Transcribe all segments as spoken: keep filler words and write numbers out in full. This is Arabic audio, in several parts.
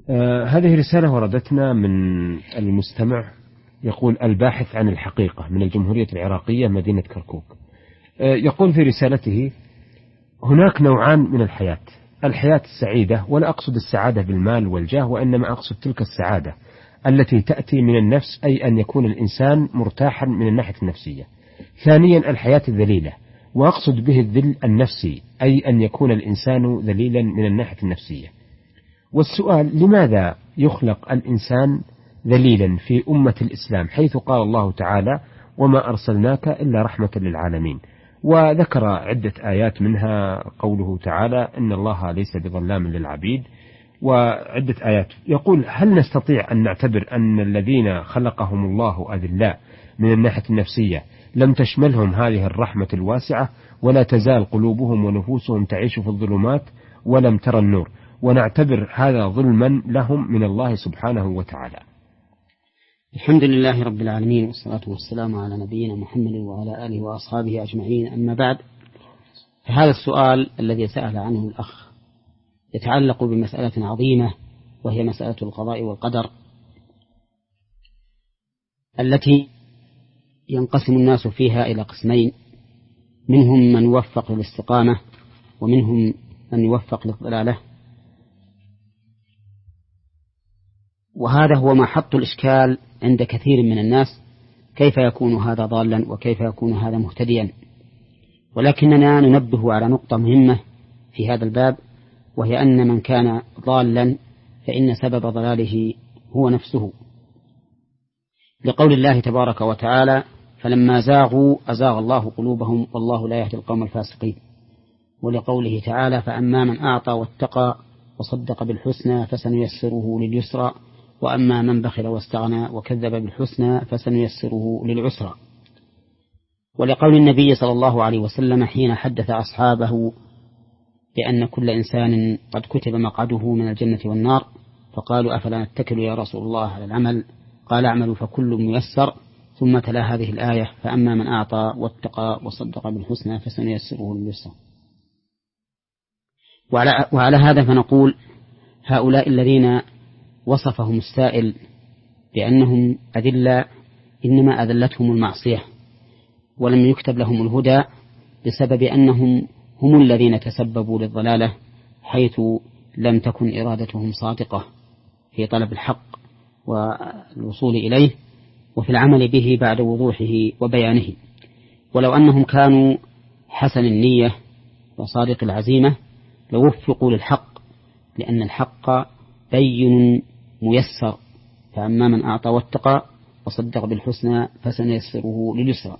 آه هذه رسالة وردتنا من المستمع، يقول الباحث عن الحقيقة من الجمهورية العراقية مدينة كركوك. آه يقول في رسالته: هناك نوعان من الحياة، الحياة السعيدة، ولا أقصد السعادة بالمال والجاه، وإنما أقصد تلك السعادة التي تأتي من النفس، أي أن يكون الإنسان مرتاحا من الناحية النفسية. ثانيا الحياة الذليلة، وأقصد به الذل النفسي، أي أن يكون الإنسان ذليلا من الناحية النفسية. والسؤال: لماذا يخلق الإنسان ذليلا في أمة الإسلام، حيث قال الله تعالى: وما أرسلناك إلا رحمة للعالمين؟ وذكر عدة آيات، منها قوله تعالى: إن الله ليس بظلام للعبيد، وعدة آيات. يقول: هل نستطيع أن نعتبر أن الذين خلقهم الله أذلاء من الناحية النفسية لم تشملهم هذه الرحمة الواسعة، ولا تزال قلوبهم ونفوسهم تعيش في الظلمات ولم ترى النور، ونعتبر هذا ظلما لهم من الله سبحانه وتعالى؟ الحمد لله رب العالمين، والصلاة والسلام على نبينا محمد وعلى آله وأصحابه أجمعين. أما بعد، فهذا السؤال الذي سأل عنه الأخ يتعلق بمسألة عظيمة، وهي مسألة القضاء والقدر، التي ينقسم الناس فيها إلى قسمين: منهم من يوفق للاستقامة، ومنهم من يوفق للضلالة. وهذا هو محط الإشكال عند كثير من الناس، كيف يكون هذا ضالا وكيف يكون هذا مهتديا. ولكننا ننبه على نقطة مهمة في هذا الباب، وهي أن من كان ضالا فإن سبب ضلاله هو نفسه، لقول الله تبارك وتعالى: فلما زاغوا أزاغ الله قلوبهم والله لا يهدي القوم الفاسقين. ولقوله تعالى: فأما من أعطى واتقى وصدق بالحسنى فسنيسره لليسرى، وأما من بخل واستغنى وكذب بالحسنى فسنيسره للعسرى. ولقول النبي صلى الله عليه وسلم حين حدث أصحابه بأن كل إنسان قد كتب مقعده من الجنة والنار، فقالوا: أفلا نتكل يا رسول الله على العمل؟ قال: اعملوا فكل ميسر. ثم تلا هذه الآية: فأما من أعطى واتقى وصدق بالحسنى فسنيسره لليسرى. وعلى, وعلى هذا فنقول: هؤلاء الذين وصفهم السائل بأنهم أذلاء إنما أذلتهم المعصية، ولم يكتب لهم الهدى بسبب أنهم هم الذين تسببوا للضلالة، حيث لم تكن إرادتهم صادقة في طلب الحق والوصول إليه وفي العمل به بعد وضوحه وبيانه. ولو أنهم كانوا حسن النية وصادق العزيمة لوفقوا للحق، لأن الحق بين ميسر. فأما من أعطى واتقى وصدق بالحسنى فسنيسره لليسرى.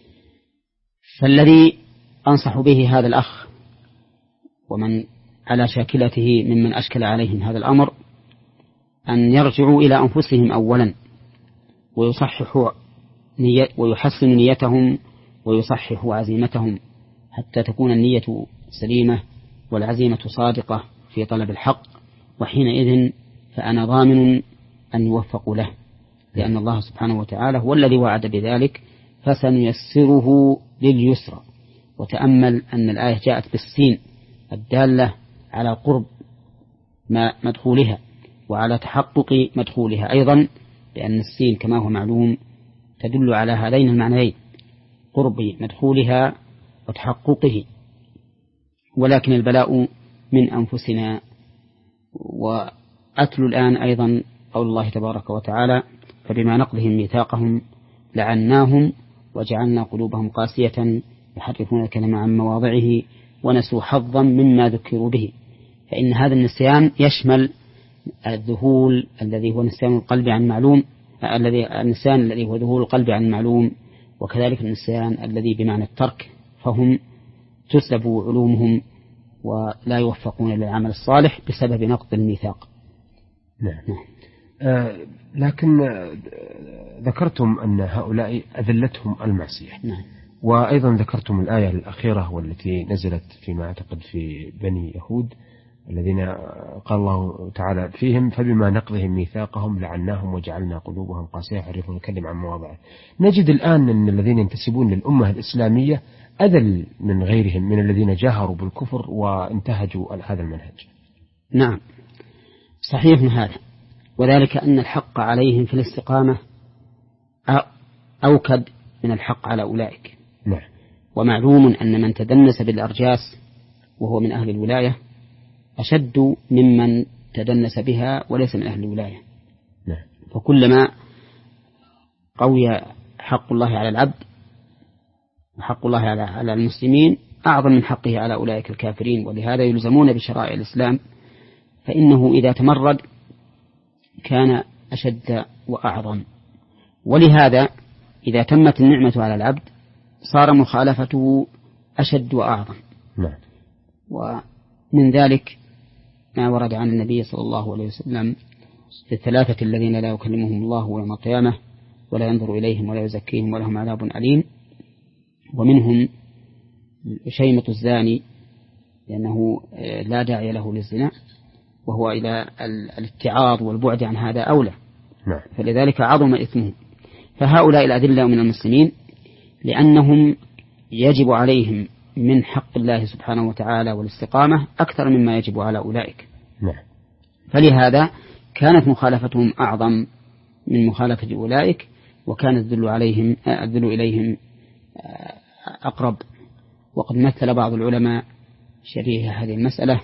فالذي أنصح به هذا الأخ ومن على شاكلته ممن أشكل عليهم هذا الأمر أن يرجعوا إلى أنفسهم أولا، ويصححوا نية ويحسنوا نيتهم ويصححوا عزيمتهم، حتى تكون النية سليمة والعزيمة صادقة في طلب الحق. وحينئذ فأنا ضامن أن يوفقوا له، لأن الله سبحانه وتعالى هو الذي وعد بذلك: فسنيسره لليسرى. وتأمل أن الآية جاءت بالسين الدالة على قرب ما مدخولها وعلى تحقق مدخولها أيضا، لأن السين كما هو معلوم تدل على هذين المعنيين: قرب مدخولها وتحققه. ولكن البلاء من أنفسنا. وأتل الآن أيضا قول الله تبارك وتعالى: فبما نقضهم ميثاقهم لعناهم وجعلنا قلوبهم قاسية يحرفون الكلمة عن مواضعه ونسوا حظا مما ذكروا به. فإن هذا النسيان يشمل الذهول الذي هو نسيان القلب عن معلوم، الذي النسيان الذي هو ذهول القلب عن معلوم، وكذلك النسيان الذي بمعنى الترك، فهم تسلب علومهم ولا يوفقون للعمل الصالح بسبب نقض الميثاق. نعم. نعم. آه لكن آه ذكرتم أن هؤلاء أذلتهم المعصية. نعم. وأيضا ذكرتم الآية الأخيرة والتي نزلت فيما أعتقد في بني يهود، الذين قال الله تعالى فيهم: فبما نقضهم ميثاقهم لعناهم وجعلنا قلوبهم قاسية يحرفون الكلم عن مواضعه. نجد الآن أن الذين ينتسبون للأمة الإسلامية أذل من غيرهم من الذين جاهروا بالكفر وانتهجوا هذا المنهج. نعم، صحيح هذا، وذلك أن الحق عليهم في الاستقامة أوكد من الحق على أولئك. نعم. ومعلوم أن من تدنس بالأرجاس وهو من أهل الولاية أشد ممن تدنس بها وليس من أهل الولاية. نعم. فكلما قوي حق الله على العبد وحق الله على المسلمين أعظم من حقه على أولئك الكافرين، ولهذا يلزمون بشرائع الإسلام، فإنه إذا تمرد كان أشد وأعظم. ولهذا إذا تمت النعمة على العبد صار مخالفته أشد وأعظم. نعم. ومن ذلك ما ورد عن النبي صلى الله عليه وسلم في الثلاثة الذين لا يكلمهم الله يوم القيامة ولا ينظر إليهم ولا يزكيهم ولهم عذاب أليم، ومنهم شيمة الزاني لأنه لا داعي له للزنا، وهو إلى الاتعاظ والبعد عن هذا أولى. نعم. فلذلك عظم إثمه. فهؤلاء الأذلة من المسلمين لأنهم يجب عليهم من حق الله سبحانه وتعالى والاستقامة أكثر مما يجب على أولئك. نعم. فلهذا كانت مخالفتهم أعظم من مخالفة أولئك، وكان الذل عليهم الذل إليهم أقرب. وقد مثل بعض العلماء شريح هذه المسألة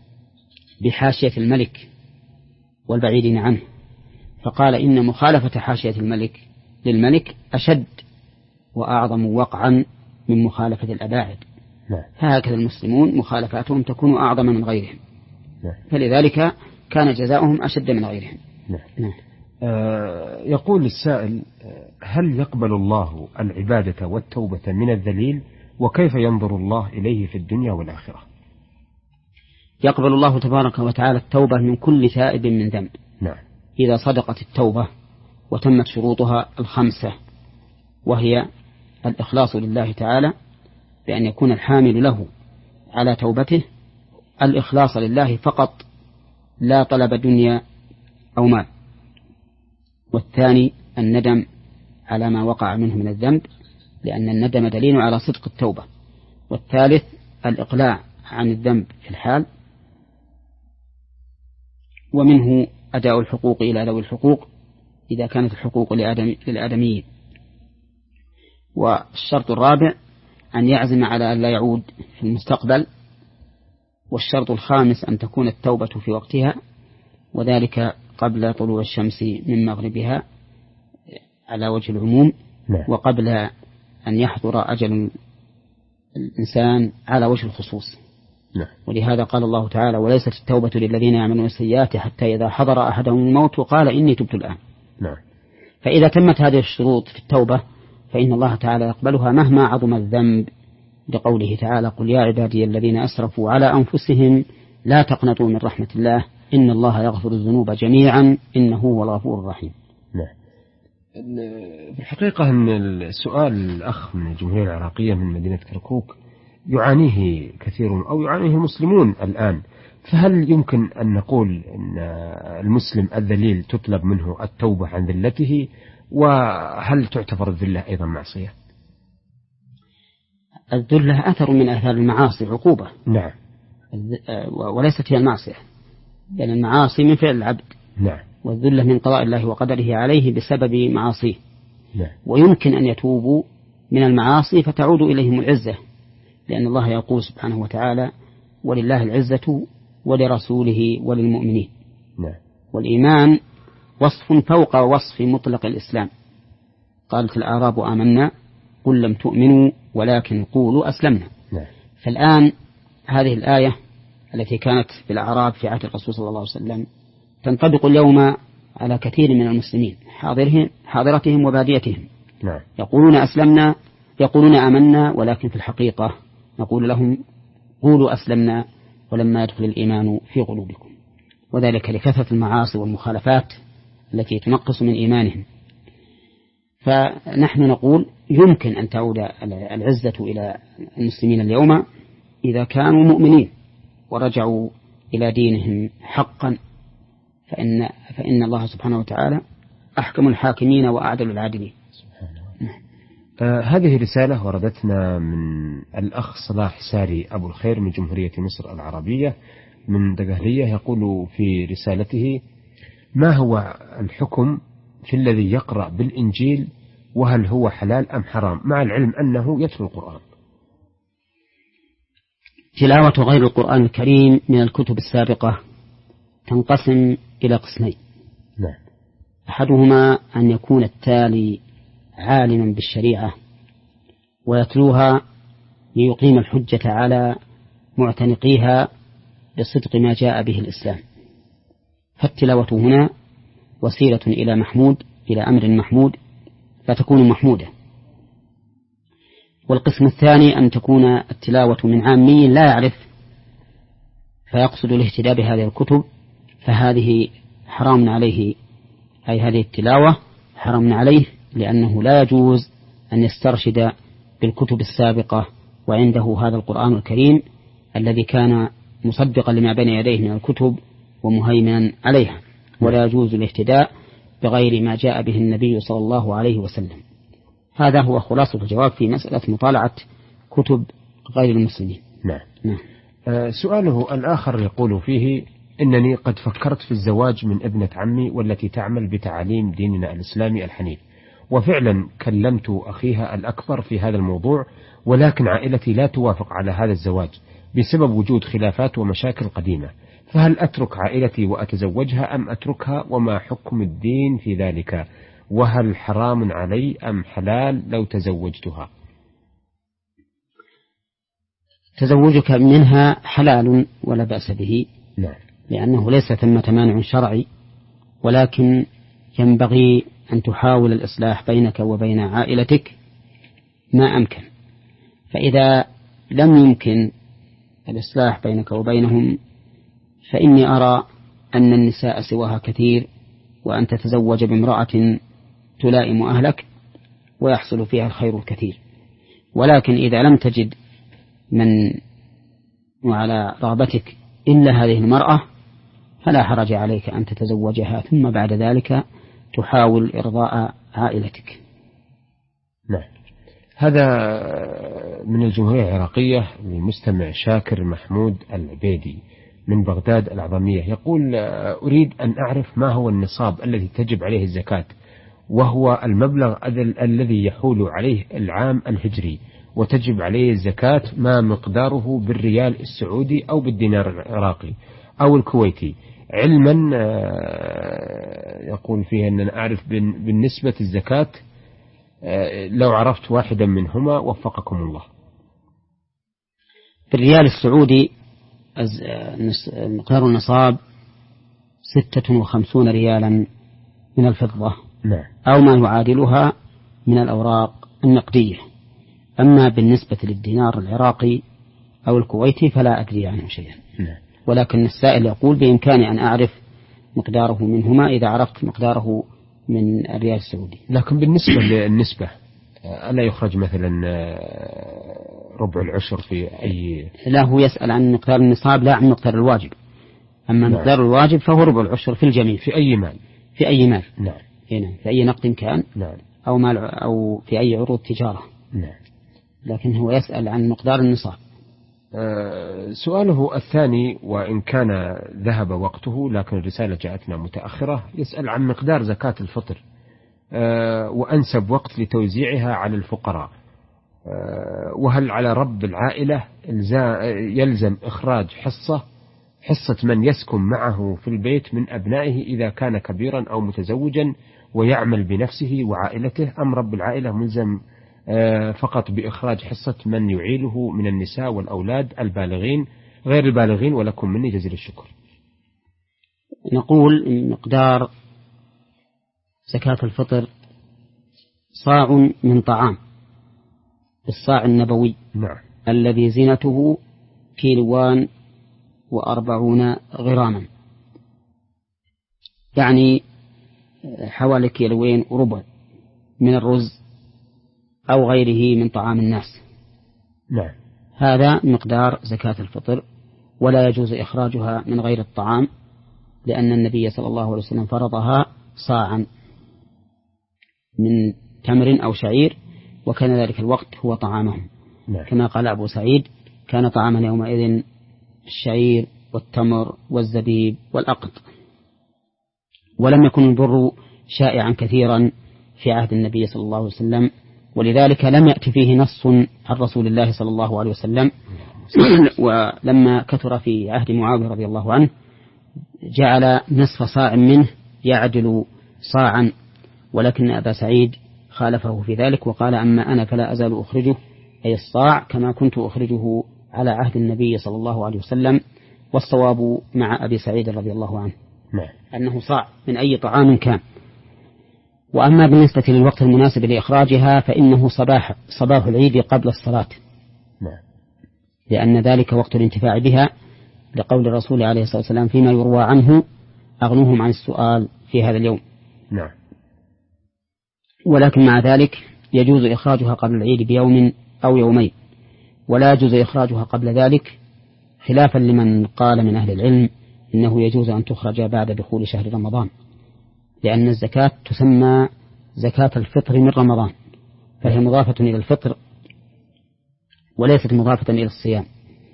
بحاشية الملك والبعيدين عنه، فقال إن مخالفة حاشية الملك للملك أشد وأعظم وقعا من مخالفة الأباعد. نعم. فهكذا المسلمون مخالفاتهم تكون أعظم من غيرهم. نعم. فلذلك كان جزاؤهم أشد من غيرهم. نعم. نعم. آه يقول السائل: هل يقبل الله العبادة والتوبة من الذليل؟ وكيف ينظر الله إليه في الدنيا والآخرة؟ يقبل الله تبارك وتعالى التوبة من كل تائب من ذنب. نعم. إذا صدقت التوبة وتمت شروطها الخمسة، وهي الإخلاص لله تعالى بأن يكون الحامل له على توبته الإخلاص لله فقط لا طلب دنيا أو مال، والثاني الندم على ما وقع منه من الذنب لأن الندم دليل على صدق التوبة، والثالث الإقلاع عن الذنب في الحال، ومنه أداء الحقوق إلى ذوي الحقوق إذا كانت الحقوق للآدميين. والشرط الرابع أن يعزم على أن لا يعود في المستقبل. والشرط الخامس أن تكون التوبة في وقتها، وذلك قبل طلوع الشمس من مغربها على وجه العموم. نعم. وقبل أن يحضر أجل الإنسان على وجه الخصوص. نعم. ولهذا قال الله تعالى: وليست التوبة للذين يعملون السيئات حتى إذا حضر أحدهم الموت وقال إني تبت الآن. نعم. فإذا تمت هذه الشروط في التوبة فإن الله تعالى يقبلها مهما عظم الذنب، لقوله تعالى: قل يا عبادي الذين أسرفوا على أنفسهم لا تقنطوا من رحمة الله إن الله يغفر الذنوب جميعا إنه هو الغفور الرحيم. نعم. في الحقيقة أن السؤال الأخ من الجمهورية العراقية من مدينة كركوك يعانيه كثير أو يعانيه المسلمون الآن، فهل يمكن أن نقول أن المسلم الذليل تطلب منه التوبة عن ذلته؟ وهل تعتبر الذلة أيضا معصية؟ الذلة أثر من آثار المعاصي، عقوبة. نعم. وليست هي المعصية، لأن المعاصي من فعل العبد. نعم. والذلة من قضاء الله وقدره عليه بسبب معاصيه. نعم. ويمكن أن يتوبوا من المعاصي فتعود إليهم العزة، لأن الله يقول سبحانه وتعالى: ولله العزة ولرسوله وللمؤمنين. نعم. والإيمان وصف فوق وصف مطلق الإسلام. قالت الأعراب آمنا قل لم تؤمنوا ولكن قولوا أسلمنا. نعم. فالآن هذه الآية التي كانت في الأعراب في عهد الرسول صلى الله عليه وسلم تنطبق اليوم على كثير من المسلمين حاضرهم حاضرتهم وباديتهم. نعم. يقولون أسلمنا، يقولون آمنا، ولكن في الحقيقة نقول لهم قولوا أسلمنا ولما يدخل الإيمان في قلوبكم، وذلك لكثرة المعاصي والمخالفات التي تنقص من إيمانهم. فنحن نقول يمكن أن تعود العزة إلى المسلمين اليوم إذا كانوا مؤمنين ورجعوا إلى دينهم حقا، فإن, فإن الله سبحانه وتعالى أحكم الحاكمين وأعدل العادلين. آه هذه رسالة وردتنا من الأخ صلاح ساري أبو الخير من جمهورية مصر العربية، من دقهلية يقول في رسالته: ما هو الحكم في الذي يقرأ بالإنجيل، وهل هو حلال أم حرام، مع العلم أنه يتلو القرآن؟ تلاوة غير القرآن الكريم من الكتب السابقة تنقسم إلى قسمين. نعم. أحدهما أن يكون التالي عالما بالشريعة ويتلوها ليقيم الحجة على معتنقيها بصدق ما جاء به الإسلام، فالتلاوة هنا وسيلة إلى محمود إلى أمر محمود فتكون محمودة. والقسم الثاني أن تكون التلاوة من عامي لا يعرف فيقصد الاهتداء بهذه الكتب، فهذه حرام عليه، أي هذه التلاوة حرام عليه، لأنه لا يجوز أن يسترشد بالكتب السابقة وعنده هذا القرآن الكريم الذي كان مصدقا لما بين يديه من الكتب ومهيمنا عليها، ولا يجوز الاهتداء بغير ما جاء به النبي صلى الله عليه وسلم. هذا هو خلاصة الجواب في مسألة مطالعة كتب غير المسلمين. نعم. نعم. آه سؤاله الآخر يقول فيه: إنني قد فكرت في الزواج من ابنة عمي والتي تعمل بتعاليم ديننا الإسلامي الحنيف، وفعلا كلمت أخيها الأكبر في هذا الموضوع، ولكن عائلتي لا توافق على هذا الزواج بسبب وجود خلافات ومشاكل قديمة، فهل أترك عائلتي وأتزوجها أم أتركها، وما حكم الدين في ذلك، وهل حرام علي أم حلال لو تزوجتها؟ تزوجك منها حلال ولا بأس به. نعم. لأنه ليس ثمة مانع شرعي، ولكن ينبغي أن تحاول الإصلاح بينك وبين عائلتك ما أمكن، فإذا لم يمكن الإصلاح بينك وبينهم فإني أرى أن النساء سواها كثير، وأن تتزوج بامرأة تلائم أهلك ويحصل فيها الخير الكثير. ولكن إذا لم تجد من وعلى رغبتك إلا هذه المرأة فلا حرج عليك أن تتزوجها، ثم بعد ذلك تحاول إرضاء عائلتك. نعم. هذا من الجمهورية العراقية المستمع شاكر محمود العبيدي من بغداد العظمية، يقول: أريد أن أعرف ما هو النصاب الذي تجب عليه الزكاة، وهو المبلغ الذي يحول عليه العام الهجري، وتجب عليه الزكاة ما مقداره بالريال السعودي أو بالدينار العراقي أو الكويتي، علما يقول فيه أن أنا أعرف بالنسبة الزكاة لو عرفت واحدا منهما وفقكم الله. بالريال السعودي مقدار النصاب ستة وخمسون ريالا من الفضة. نعم. أو ما يعادلها من الأوراق النقدية. أما بالنسبة للدينار العراقي أو الكويتي فلا أدري عنه شيئا. نعم. ولكن السائل يقول بإمكاني أن أعرف مقداره منهما إذا عرفت مقداره من الريال السعودي. لكن بالنسبة للنسبة ألا يخرج مثلا ربع العشر في أي؟ لا، هو يسأل عن مقدار النصاب لا عن مقدار الواجب. أما نعم. مقدار الواجب فهو ربع العشر في الجميع. في أي مال؟ في أي مال. نعم. هنا في أي نقد كان. نعم. أو مال أو في أي عروض تجارة. نعم. لكن هو يسأل عن مقدار النصاب. أه سؤاله الثاني، وإن كان ذهب وقته لكن الرسالة جاءتنا متأخرة، يسأل عن مقدار زكاة الفطر أه وأنسب وقت لتوزيعها على الفقراء، أه وهل على رب العائلة يلزم إخراج حصة حصة من يسكن معه في البيت من أبنائه إذا كان كبيرا أو متزوجا ويعمل بنفسه وعائلته، أم رب العائلة ملزم فقط بإخراج حصة من يعيله من النساء والأولاد البالغين غير البالغين؟ ولكم مني جزيل الشكر. نقول إن مقدار زكاة الفطر صاع من طعام بالصاع النبوي. نعم. الذي زينته كيلوان وأربعون غراما، يعني حوالي كيلوين وربع من الرز أو غيره من طعام الناس. نعم. هذا مقدار زكاة الفطر، ولا يجوز إخراجها من غير الطعام، لأن النبي صلى الله عليه وسلم فرضها صاعا من تمر أو شعير، وكان ذلك الوقت هو طعامهم. نعم. كما قال أبو سعيد: كان طعاما يومئذ الشعير والتمر والزبيب والأقط. ولم يكن البر شائعا كثيرا في عهد النبي صلى الله عليه وسلم، ولذلك لم يأتي فيه نص عن رسول الله صلى الله عليه وسلم. ولما كثر في عهد معاوية رضي الله عنه جعل نصف صاع منه يعدل صاعا، ولكن أبا سعيد خالفه في ذلك وقال: أما أنا فلا أزال أخرجه، أي الصاع، كما كنت أخرجه على عهد النبي صلى الله عليه وسلم. والصواب مع أبي سعيد رضي الله عنه أنه صاع من أي طعام كان. وأما بالنسبة للوقت المناسب لإخراجها فإنه صباح صباح العيد قبل الصلاة، لأن ذلك وقت الانتفاع بها، لقول الرسول عليه الصلاة والسلام فيما يروى عنه: أغنوهم عن السؤال في هذا اليوم. نعم. ولكن مع ذلك يجوز إخراجها قبل العيد بيوم أو يومين، ولا يجوز إخراجها قبل ذلك، خلافا لمن قال من أهل العلم إنه يجوز أن تخرج بعد دخول شهر رمضان، لأن الزكاة تسمى زكاة الفطر من رمضان، فهي مضافة إلى الفطر وليست مضافة إلى الصيام.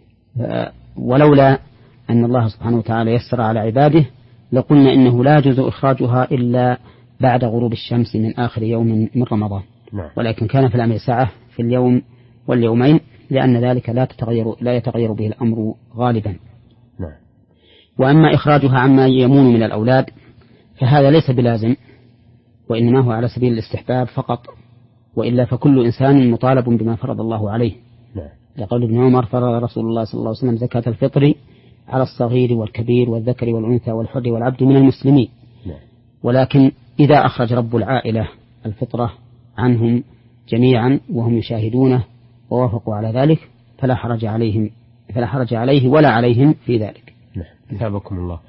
ولولا أن الله سبحانه وتعالى يسر على عباده لقلنا إنه لا يجوز إخراجها إلا بعد غروب الشمس من آخر يوم من رمضان، ولكن كان في الأمر سعة في اليوم واليومين، لأن ذلك لا تتغير لا يتغير به الأمر غالبا. وأما إخراجها عما يمون من الأولاد فهذا ليس بلازم، وإنما هو على سبيل الاستحباب فقط، وإلا فكل إنسان مطالب بما فرض الله عليه. لقول ابن عمر: فرض رسول الله صلى الله عليه وسلم زكاة الفطر على الصغير والكبير والذكر والأنثى والحر والعبد من المسلمين. ولكن إذا أخرج رب العائلة الفطرة عنهم جميعا وهم يشاهدونه ووافقوا على ذلك فلا حرج عليهم فلا حرج عليه ولا عليهم في ذلك. أثابكم الله.